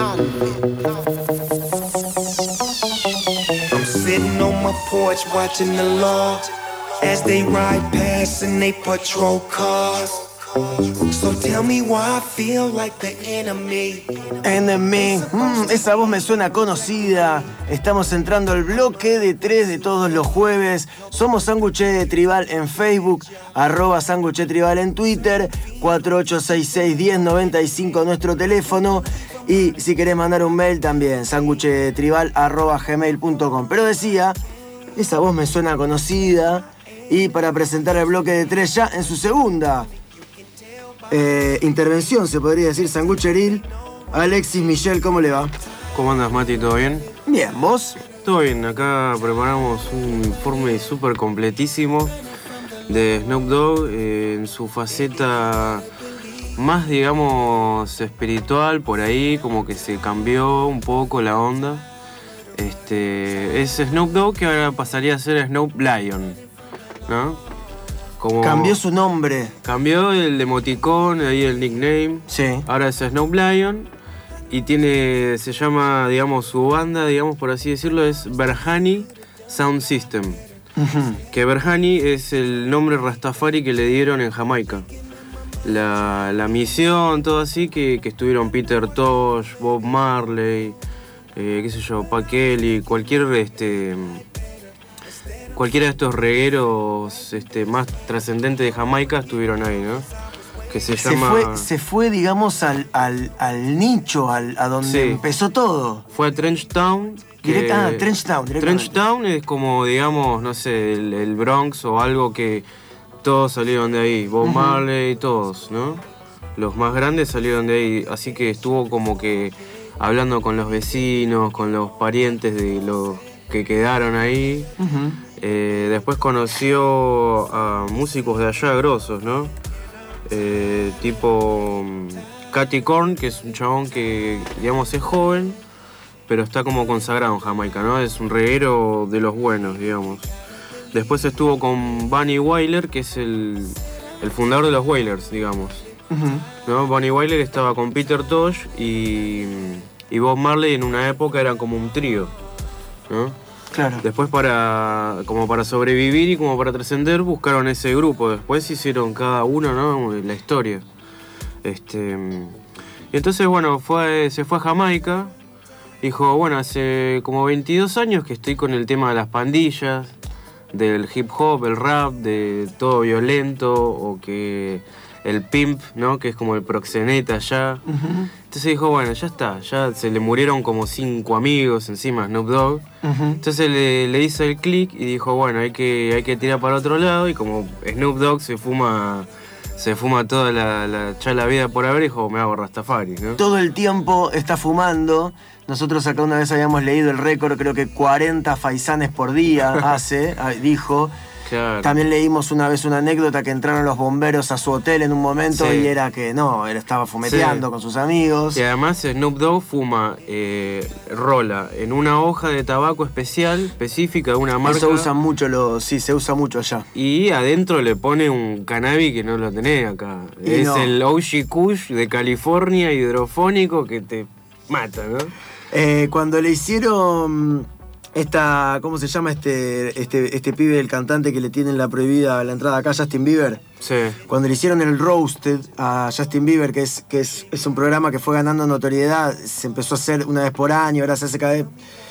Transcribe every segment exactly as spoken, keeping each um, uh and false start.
I'm sitting on my porch watching the law as they ride past and they patrol cars. So tell me why I feel like the enemy. Enemy. Mm, esa voz me suena conocida. Estamos entrando al bloque de tres de todos los jueves. Somos Sándwich Tribal en Facebook, arroba Sándwich Tribal en Twitter, cuatro ocho seis seis, uno cero nueve cinco nuestro teléfono. Y si querés mandar un mail también, sándwichtribal arroba gmail punto com. Pero decía, esa voz me suena conocida. Y para presentar el bloque de tres ya en su segunda Eh, intervención, se podría decir, sangucheril, Alexis Michel, ¿cómo le va? ¿Cómo andas, Mati? ¿Todo bien? Bien, ¿vos? Todo bien, acá preparamos un informe súper completísimo de Snoop Dogg eh, en su faceta más, digamos, espiritual, por ahí, como que se cambió un poco la onda. Este, es Snoop Dogg que ahora pasaría a ser Snoop Lion, ¿no? Como cambió su nombre. Cambió el emoticón, ahí el nickname. Sí. Ahora es Snoop Lion. Y tiene, se llama, digamos, su banda, digamos, por así decirlo, es Berhani Sound System. Uh-huh. Que Berhani es el nombre rastafari que le dieron en Jamaica. La, la misión, todo así, que, que estuvieron Peter Tosh, Bob Marley, eh, qué sé yo, Pa' Kelly, cualquier, este... Cualquiera de estos regueros este, más trascendentes de Jamaica estuvieron ahí, ¿no? Que se, se llama... Fue, se fue, digamos, al, al, al nicho, al, a donde sí. empezó todo. Fue a Trench Town. Que... Direct, ah, Trench Town. Trench Town es como, digamos, no sé, el, el Bronx o algo que todos salieron de ahí. Bob uh-huh. Marley, todos, ¿no? Los más grandes salieron de ahí. Así que estuvo como que hablando con los vecinos, con los parientes de los que quedaron ahí. Uh-huh. Eh, después conoció a músicos de allá grosos, ¿no? Eh, tipo Cathy Korn, que es un chabón que, digamos, es joven, pero está como consagrado en Jamaica, ¿no? Es un reguero de los buenos, digamos. Después estuvo con Bunny Wailer, que es el, el fundador de los Wailers, digamos. Uh-huh. ¿No? Bunny Wailer estaba con Peter Tosh y, y Bob Marley en una época era como un trío, ¿no? Claro. Después para como para sobrevivir y como para trascender buscaron ese grupo. Después hicieron cada uno, ¿no? La historia. Este, y entonces, bueno, fue, se fue a Jamaica. Dijo, bueno, hace como veintidós años que estoy con el tema de las pandillas, del hip hop, el rap, de todo violento o que el pimp, ¿no? Que es como el proxeneta allá. Uh-huh. Entonces dijo, bueno, ya está, ya se le murieron como cinco amigos encima Snoop Dogg. Uh-huh. Entonces le, le hizo el clic y dijo, bueno, hay que, hay que tirar para otro lado. Y como Snoop Dogg se fuma, se fuma toda la, la, ya la vida por haber, dijo, me hago Rastafari, ¿no? Todo el tiempo está fumando. Nosotros acá una vez habíamos leído el récord, creo que cuarenta faisanes por día hace, dijo. Claro. También leímos una vez una anécdota que entraron los bomberos a su hotel en un momento sí. y era que no, él estaba fumeteando sí. con sus amigos. Y además Snoop Dogg fuma eh, rola en una hoja de tabaco especial, específica de una marca. Eso usan mucho, lo, sí, se usa mucho allá. Y adentro le pone un cannabis que no lo tenés acá. Y es no. el O G Kush de California, hidrofónico, que te mata, ¿no? Eh, cuando le hicieron... Esta, ¿cómo se llama este, este, este pibe, el cantante que le tienen la prohibida la entrada acá, Justin Bieber? Sí. Cuando le hicieron el roasted a Justin Bieber, que es, que es, es un programa que fue ganando notoriedad, se empezó a hacer una vez por año, ahora se hace cada vez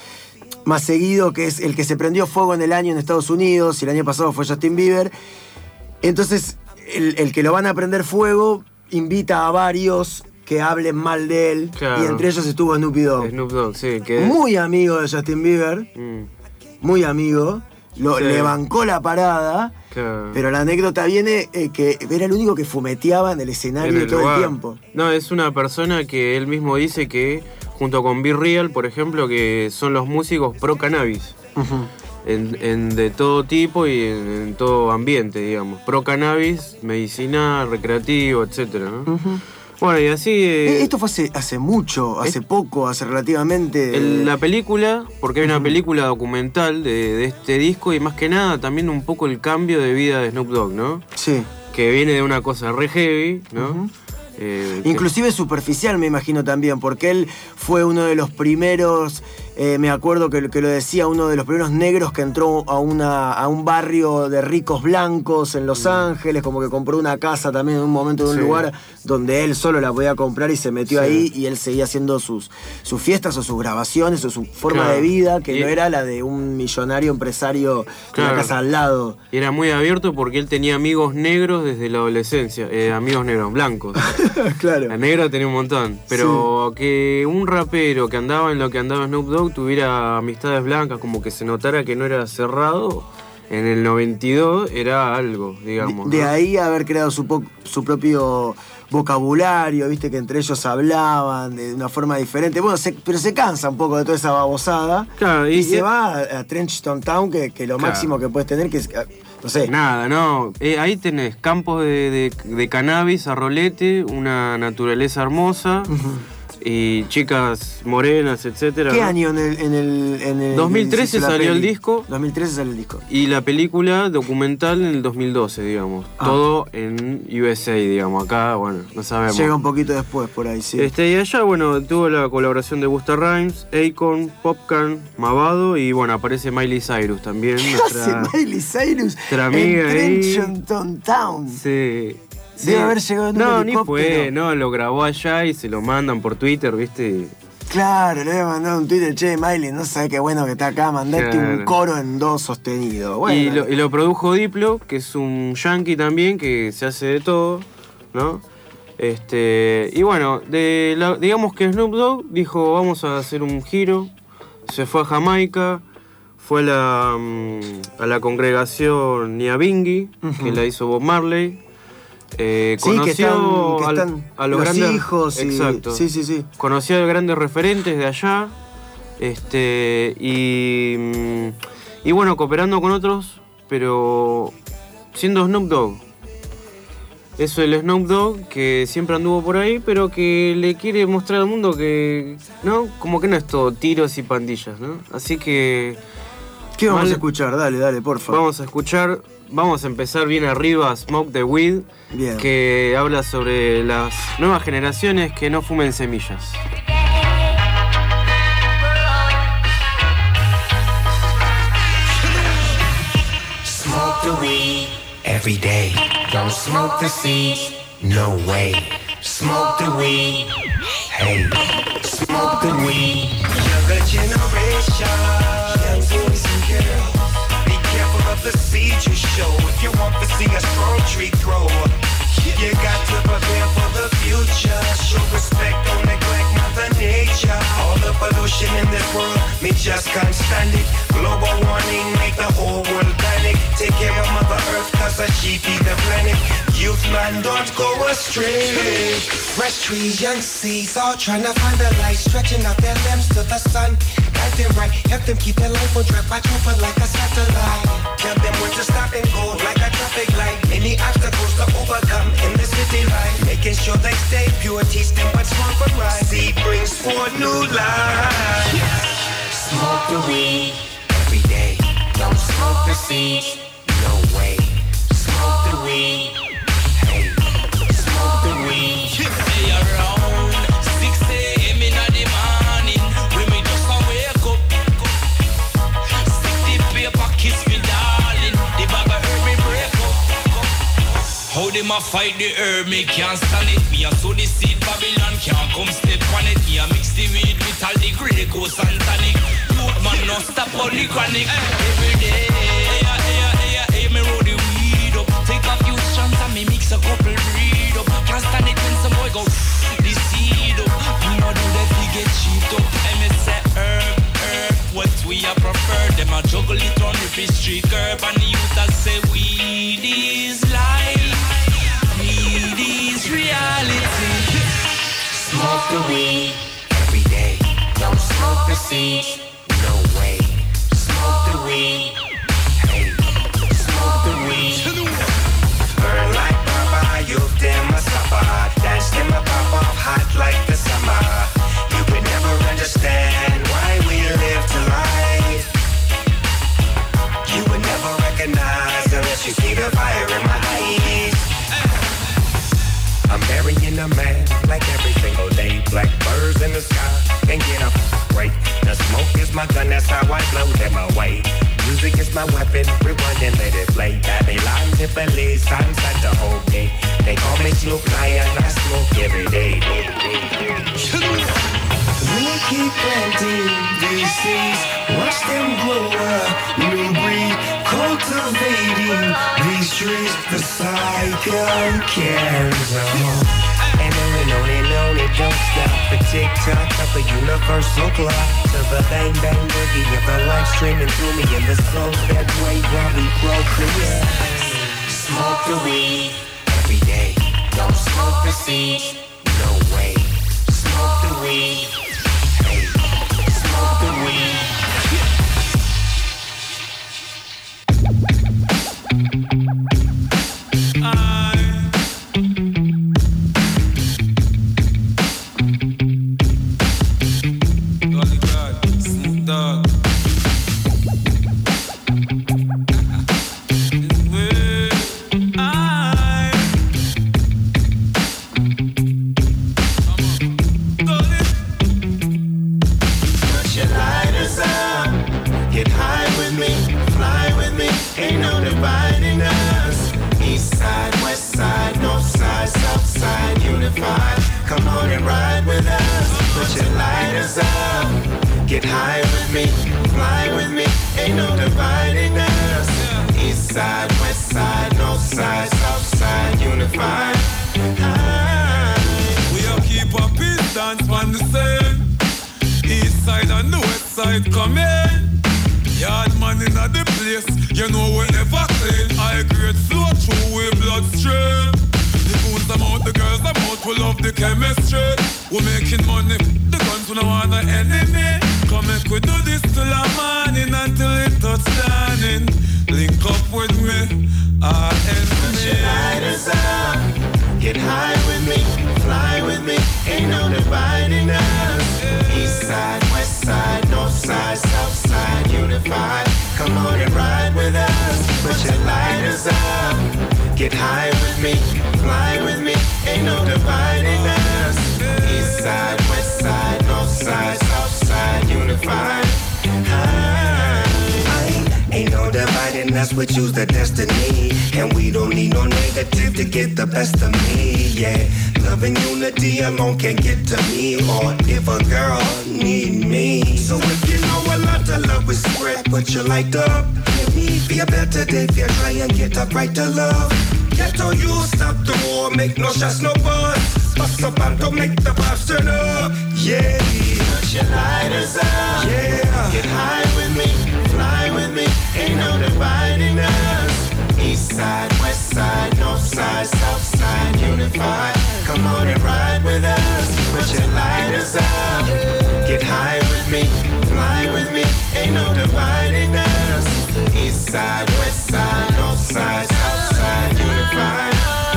más seguido, que es el que se prendió fuego en el año en Estados Unidos, y el año pasado fue Justin Bieber. Entonces, el, el que lo van a prender fuego invita a varios que hablen mal de él, claro. y entre ellos estuvo Snoopy Dogg. Snoop Dogg, sí. Que muy amigo de Justin Bieber, mm. muy amigo, lo, sí. le bancó la parada, claro. pero la anécdota viene eh, que era el único que fumeteaba en el escenario en el todo lugar. el tiempo. No, es una persona que él mismo dice que, junto con Be Real, por ejemplo, que son los músicos pro cannabis. Uh-huh. En, en de todo tipo y en, en todo ambiente, digamos. Pro cannabis, medicinal, recreativo, etcétera, ¿no? Uh-huh. Bueno, y así... Eh, Esto fue hace, hace mucho, hace es, poco, hace relativamente... El, la película, porque hay una uh-huh. película documental de, de este disco y más que nada también un poco el cambio de vida de Snoop Dogg, ¿no? Sí. Que viene de una cosa re heavy, ¿no? Uh-huh. Eh, Inclusive superficial, me imagino también, porque él fue uno de los primeros, eh, me acuerdo que, que lo decía, uno de los primeros negros que entró a, una, a un barrio de ricos blancos en Los Ángeles, como que compró una casa también en un momento de un Sí. lugar donde él solo la podía comprar y se metió Sí. ahí, y él seguía haciendo sus, sus fiestas o sus grabaciones o su forma Claro. de vida, que Y- no era la de un millonario empresario de Claro. la casa al lado. Y era muy abierto porque él tenía amigos negros desde la adolescencia, eh, amigos negros, blancos. Claro. El negro tenía un montón, pero que un rapero que andaba en lo que andaba Snoop Dogg tuviera amistades blancas, como que se notara que no era cerrado, en el noventa y dos era algo, digamos. De, de ¿no? ahí haber creado su, po- su propio vocabulario, viste que entre ellos hablaban de una forma diferente. Bueno, se- pero se cansa un poco de toda esa babosada. Claro, y, y- se y- va a, a Trenchtown Town, que, que lo Claro. máximo que puedes tener, que es, no sé. Nada, no. Eh, ahí tenés campos de, de- de cannabis a rolete, una naturaleza hermosa y chicas morenas, etcétera. ¿Qué ¿no? año en el, en el, en el- dos mil trece se hizo la salió el peli? disco. dos mil trece salió el disco. Y la película documental en el dos mil doce, digamos. Ah. Todo en U S A, digamos. Acá, bueno, no sabemos. Llega un poquito después por ahí, sí. Este, y allá, bueno, tuvo la colaboración de Busta Rhymes, Akon, Popcorn, Mavado y bueno, aparece Miley Cyrus también. ¿Qué nuestra- hace Miley Cyrus nuestra amiga en ahí. Trenchtown Town? Sí. Debe haber llegado en un No, ni helicóptero. fue, no, lo grabó allá y se lo mandan por Twitter, ¿viste? Claro, le voy a mandar un Twitter, che, Miley, no sabes qué bueno que está acá, mandate un Claro. coro en do sostenido. Bueno, Y, lo, y lo produjo Diplo, que es un yankee también, que se hace de todo, ¿no? Este, y bueno, de la- digamos que Snoop Dogg dijo, vamos a hacer un giro, se fue a Jamaica, fue a la, mm, a la congregación Nyabinghi, que la hizo Bob Marley. Eh, sí, que conoció están, que al- están a los, los grandes hijos y... exacto. Sí, sí, sí. Conocí a grandes referentes de allá. Este. Y. mm, Y bueno, cooperando con otros, pero siendo Snoop Dogg. Eso el Snoop Dogg que siempre anduvo por ahí, pero que le quiere mostrar al mundo que. ¿No? Como que no es todo tiros y pandillas, ¿no? Así que. ¿Qué vamos Mal- a escuchar? Dale, dale, porfa. Vamos a escuchar. Vamos a empezar bien arriba, Smoke the Weed, Bien. que habla sobre las nuevas generaciones que no fumen semillas. Smoke the weed every day. Don't smoke the seeds, no way. Smoke the weed, hey. Smoke the weed. Younger generation, young boys and girls. Be careful of the seeds you show if you want to see a strong tree grow. You got to prepare for the future. Show respect, don't neglect Mother Nature. All the pollution in this world, me just can't stand it. Global warming make the whole world panic. Take care of Mother Earth, cause she feed the planet. Youth man, don't go astray. Fresh trees, young seeds, all trying to find the light. Stretching out their limbs to the sun. Guide them right, help them keep their life on track. Watch over like a satellite. Tell them when to stop and go like a traffic light. Many obstacles to overcome in the city life. Making sure they stay pure, teach them what's wrong for right. Seed brings forth new life. Smoke the weed every day. Don't smoke the seeds, no way. Smoke the weed, hey. Smoke the weed. Stay around six a.m. in the morning. When me just a wake up, stick the paper, kiss me darling. The bag of herb me break up. How them a fight the herb, me can't stand it. Me a sow the seed, Babylon can't come step on it. Me a mix the weed with all the Grey Goose and tonic. Youth man no stop on the chronic. Every day, hey, hey, hey, hey, me roll the weed up. Take a few shots and me mix a couple breed up. Can't stand it when some boy go the seed up. You know do that we get cheap up. And me say herb, herb, what we a prefer. Them a juggle it on the street curb. And the youth a say weed is life, weed is reality. Smoke the weed every day. Don't smoke the seeds, no way. Smoke the weed, hey. Smoke the weed. Burn like Baba, youth them a suffer. Dance them a pop off hot like the summer. You could never understand why we live to life. You would never recognize unless you see the fire in my eyes. I'm burying a man that's how I blow them away. Music is my weapon, rewind and let it play. Babylon, Tivoli, sunset the whole day. They call me Snoop Lion, I smoke every day. We keep planting these seeds, watch them grow up, new breed, cultivating these trees. The cycle carries on. And on and on and on, it don't stop. The tick-tock of the universal clock, to the bang-bang boogie of the life streaming through me, and the soul that way while we procreate. Smoke the weed every day. Don't smoke the seeds, no way. Smoke the weed, hey. Smoke the weed. Get high with me, fly with me, ain't no dividing us. East side, west side, north side, south side, unified. We all keep our peace dance on the same. East side and the west side come in. Yard man in the place, you know we never clean. I grade flow through with bloodstream. The goons I'm out, the girls I'm out, we love the chemistry. We're making money, the guns we don't want an enemy. Come make we do this till the morning until it touch standing. Link up with me, our enemy. Put your lighters up, get high with me, fly with me, ain't no dividing us. East side, west side, north side, south side, unified. Come on and ride with us. Put your lighters up, get high with me, fly with me, ain't no dividing us. East side, west side, north side, south side, unified. Ain't no dividing us, we choose the destiny. And we don't need no negative to get the best of me, yeah. Love and unity alone can't get to me. Or if a girl need me. So if you know a lot of love we spread, put your light up. Give me be a better day if you try and get up right to love. Get on you, stop the war, make no shots, no buzz. Bust up and don't make the vibes turn up, yeah. Put your lighters up, yeah. Get high with me, fly with me, ain't no dividing us. East side, west side, north side, south side, unified. Come on and ride with us. Put your lighters up, get high with me, fly with me, ain't no dividing us. East side, west side, north side, south side, unified.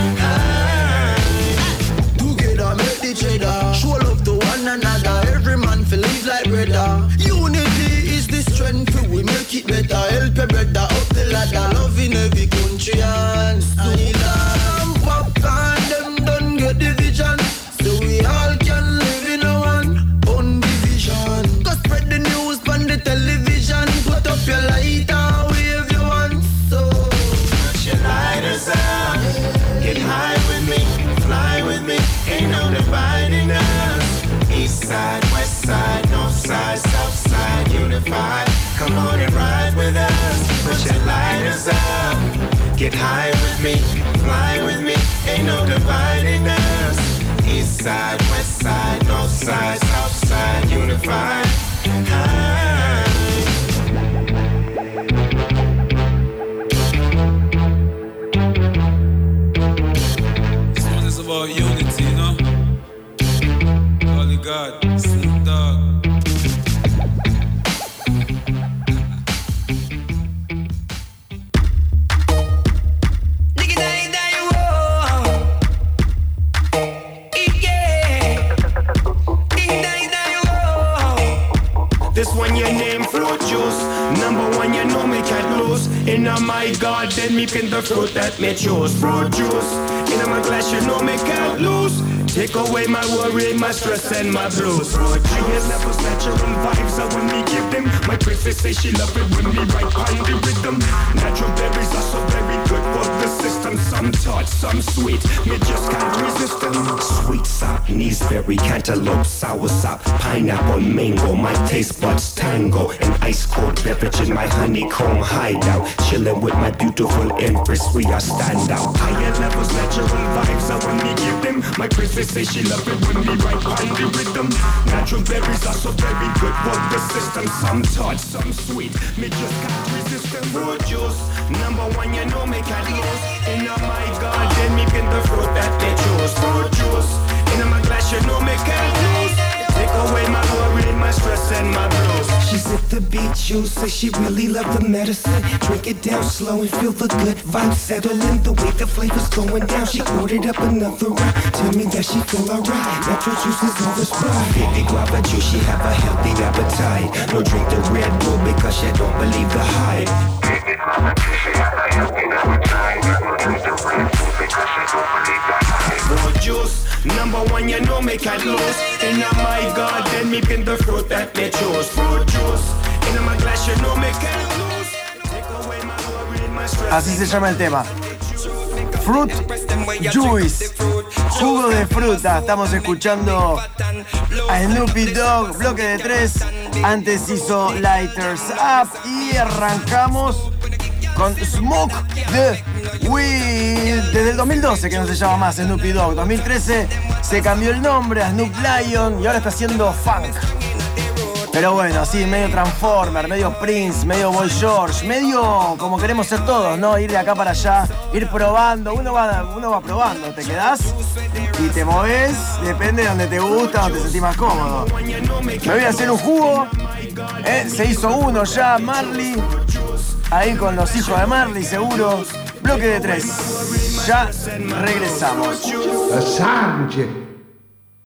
Together make the cheddar, show love to one another. Every man feel live like brother. Unity is the strength, we make it better. Help your brother up the ladder. Love in every country and still pop and them don't get the vision. So we all can live in a one, one division. Go spread the news on the television. Put up your light and wave your one. So put your lighters up, get high with me, fly with me, ain't no dividing us. East side, west side, north side, south side, unified. Come on and ride with us. Put your lighters up, get high with me, fly with me, ain't no dividing us. East side, west side, north side, south side, unified. This one is about unity, you know? Holy God, Snoop Dogg. This one your name fruit juice. Number one you know me can't lose. In a my garden me pin the fruit that me choose. Fruit juice. In a my glass you know me can't lose. Take away my worry, my stress and my blues. Higher levels, natural vibes are when me give them. My princess say she love it when me right on the rhythm. Natural berries are so very good for the system. Some tart, some sweet, me just can't resist them. Sweet sop, kneesberry, cantaloupe, sour sop, pineapple, mango. My taste buds tango. An ice cold beverage in my honeycomb hideout. Chilling with my beautiful empress, we are stand out. Higher levels, natural vibes are when me give them. My princess say she love it when me right on the rhythm. Natural berries are so very good for the system. Some tart, some sweet, me just can't resist them. Fruit juice, number one, you know me can't lose. In oh my garden, me pin the fruit that they choose. Fruit juice, in my glass, you know me can't lose. Take away my worry, my stress and my blues. She sipped the beet juice, say she really loved the medicine. Drink it down slow and feel the good vibes settling. The way the flavor's going down, she ordered up another round. Tell me that she feel alright. Natural juice is all the sprite. Baby guava juice, she have a healthy appetite. No drink the Red Bull because she don't believe the hype. Baby guava juice, she have a healthy appetite. No drink the Red Bull because she don't believe the hype. Fruit juice, number one, you know me can't lose. And oh my God, then me pin the fruit that they choose. Fruit juice, in my glass, you know me can't lose. Take away my worry, my stress. Así se llama el tema. Fruit Juice, jugo de fruta. Estamos escuchando a Snoopy Dogg, bloque de tres. Antes hizo Lighters Up y arrancamos con Smoke the Weed. Desde el dos mil doce que no se llama más Snoopy Dogg. dos mil trece se cambió el nombre a Snoop Lion y ahora está haciendo funk. Pero bueno, así medio Transformer, medio Prince, medio Boy George, medio como queremos ser todos, ¿no? Ir de acá para allá, ir probando, uno va, uno va probando, te quedás y te movés, depende de donde te gusta, donde te sentís más cómodo. Me voy a hacer un jugo, ¿eh? Se hizo uno ya, Marley, ahí con los hijos de Marley seguro, bloque de tres, ya regresamos. La sándwich